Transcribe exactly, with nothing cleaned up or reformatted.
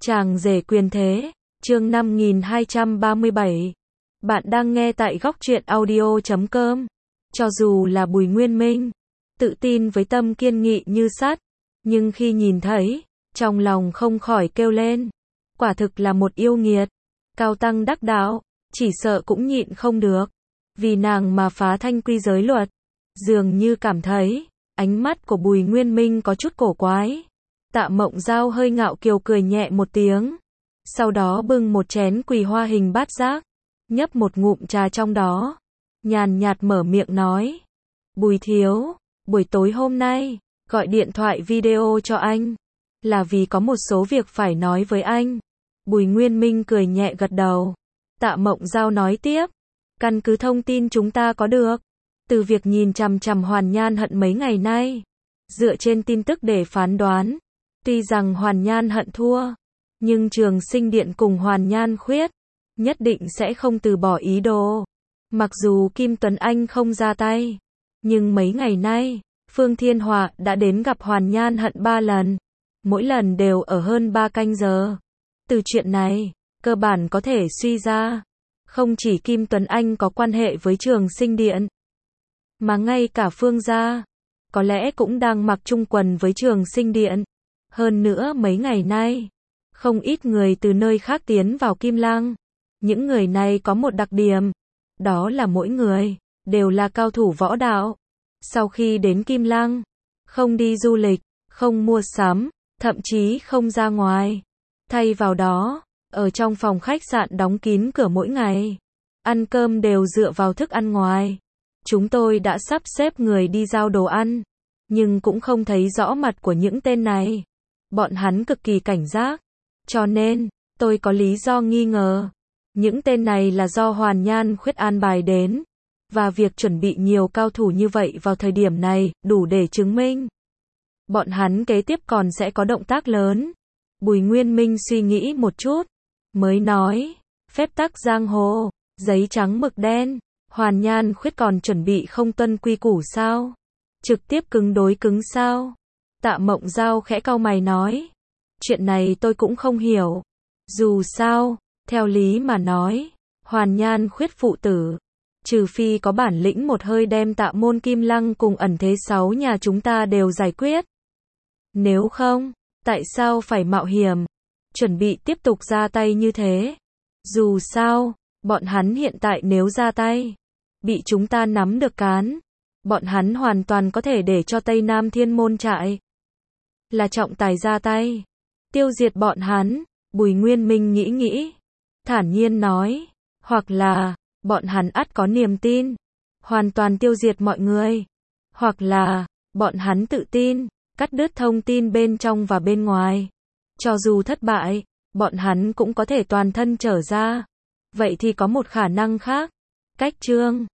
Chàng rể quyền thế, chương năm nghìn hai trăm ba mươi bảy. Bạn đang nghe tại góc truyện audio chấm com. Cho dù là Bùi Nguyên Minh, tự tin với tâm kiên nghị như sắt, nhưng khi nhìn thấy, trong lòng không khỏi kêu lên. Quả thực là một yêu nghiệt, cao tăng đắc đạo, chỉ sợ cũng nhịn không được. Vì nàng mà phá thanh quy giới luật. Dường như cảm thấy, ánh mắt của Bùi Nguyên Minh có chút cổ quái. Tạ Mộng Giao hơi ngạo kiều cười nhẹ một tiếng. Sau đó bưng một chén quỳ hoa hình bát giác, nhấp một ngụm trà trong đó. Nhàn nhạt mở miệng nói. Bùi thiếu, buổi tối hôm nay, gọi điện thoại video cho anh. Là vì có một số việc phải nói với anh. Bùi Nguyên Minh cười nhẹ gật đầu. Tạ Mộng Giao nói tiếp. Căn cứ thông tin chúng ta có được, từ việc nhìn chằm chằm Hoàn Nhan Hận mấy ngày nay, dựa trên tin tức để phán đoán, tuy rằng Hoàn Nhan Hận thua, nhưng Trường Sinh Điện cùng Hoàn Nhan Khuyết nhất định sẽ không từ bỏ ý đồ. Mặc dù Kim Tuấn Anh không ra tay, nhưng mấy ngày nay, Phương Thiên Họa đã đến gặp Hoàn Nhan Hận ba lần, mỗi lần đều ở hơn ba canh giờ. Từ chuyện này, cơ bản có thể suy ra, không chỉ Kim Tuấn Anh có quan hệ với Trường Sinh Điện, mà ngay cả Phương gia, có lẽ cũng đang mặc chung quần với Trường Sinh Điện. Hơn nữa mấy ngày nay, không ít người từ nơi khác tiến vào Kim Lăng. Những người này có một đặc điểm, đó là mỗi người đều là cao thủ võ đạo. Sau khi đến Kim Lăng, không đi du lịch, không mua sắm, thậm chí không ra ngoài. Thay vào đó, ở trong phòng khách sạn đóng kín cửa mỗi ngày, ăn cơm đều dựa vào thức ăn ngoài. Chúng tôi đã sắp xếp người đi giao đồ ăn, nhưng cũng không thấy rõ mặt của những tên này. Bọn hắn cực kỳ cảnh giác, cho nên, tôi có lý do nghi ngờ. Những tên này là do Hoàn Nhan Khuyết an bài đến, và việc chuẩn bị nhiều cao thủ như vậy vào thời điểm này, đủ để chứng minh. Bọn hắn kế tiếp còn sẽ có động tác lớn. Bùi Nguyên Minh suy nghĩ một chút, mới nói, phép tắc giang hồ, giấy trắng mực đen, Hoàn Nhan Khuyết còn chuẩn bị không tuân quy củ sao? Trực tiếp cứng đối cứng sao? Tạ Mộng Giao khẽ cau mày nói, chuyện này tôi cũng không hiểu. Dù sao, theo lý mà nói, Hoàn Nhan Khuyết phụ tử, trừ phi có bản lĩnh một hơi đem Tạ Môn Kim Lăng cùng ẩn thế sáu nhà chúng ta đều giải quyết. Nếu không, tại sao phải mạo hiểm, chuẩn bị tiếp tục ra tay như thế? Dù sao, bọn hắn hiện tại nếu ra tay, bị chúng ta nắm được cán, bọn hắn hoàn toàn có thể để cho Tây Nam Thiên Môn Trại là trọng tài ra tay, tiêu diệt bọn hắn. Bùi Nguyên Minh nghĩ nghĩ, thản nhiên nói, hoặc là, bọn hắn ắt có niềm tin, hoàn toàn tiêu diệt mọi người, hoặc là, bọn hắn tự tin, cắt đứt thông tin bên trong và bên ngoài. Cho dù thất bại, bọn hắn cũng có thể toàn thân trở ra. Vậy thì có một khả năng khác. Cách chương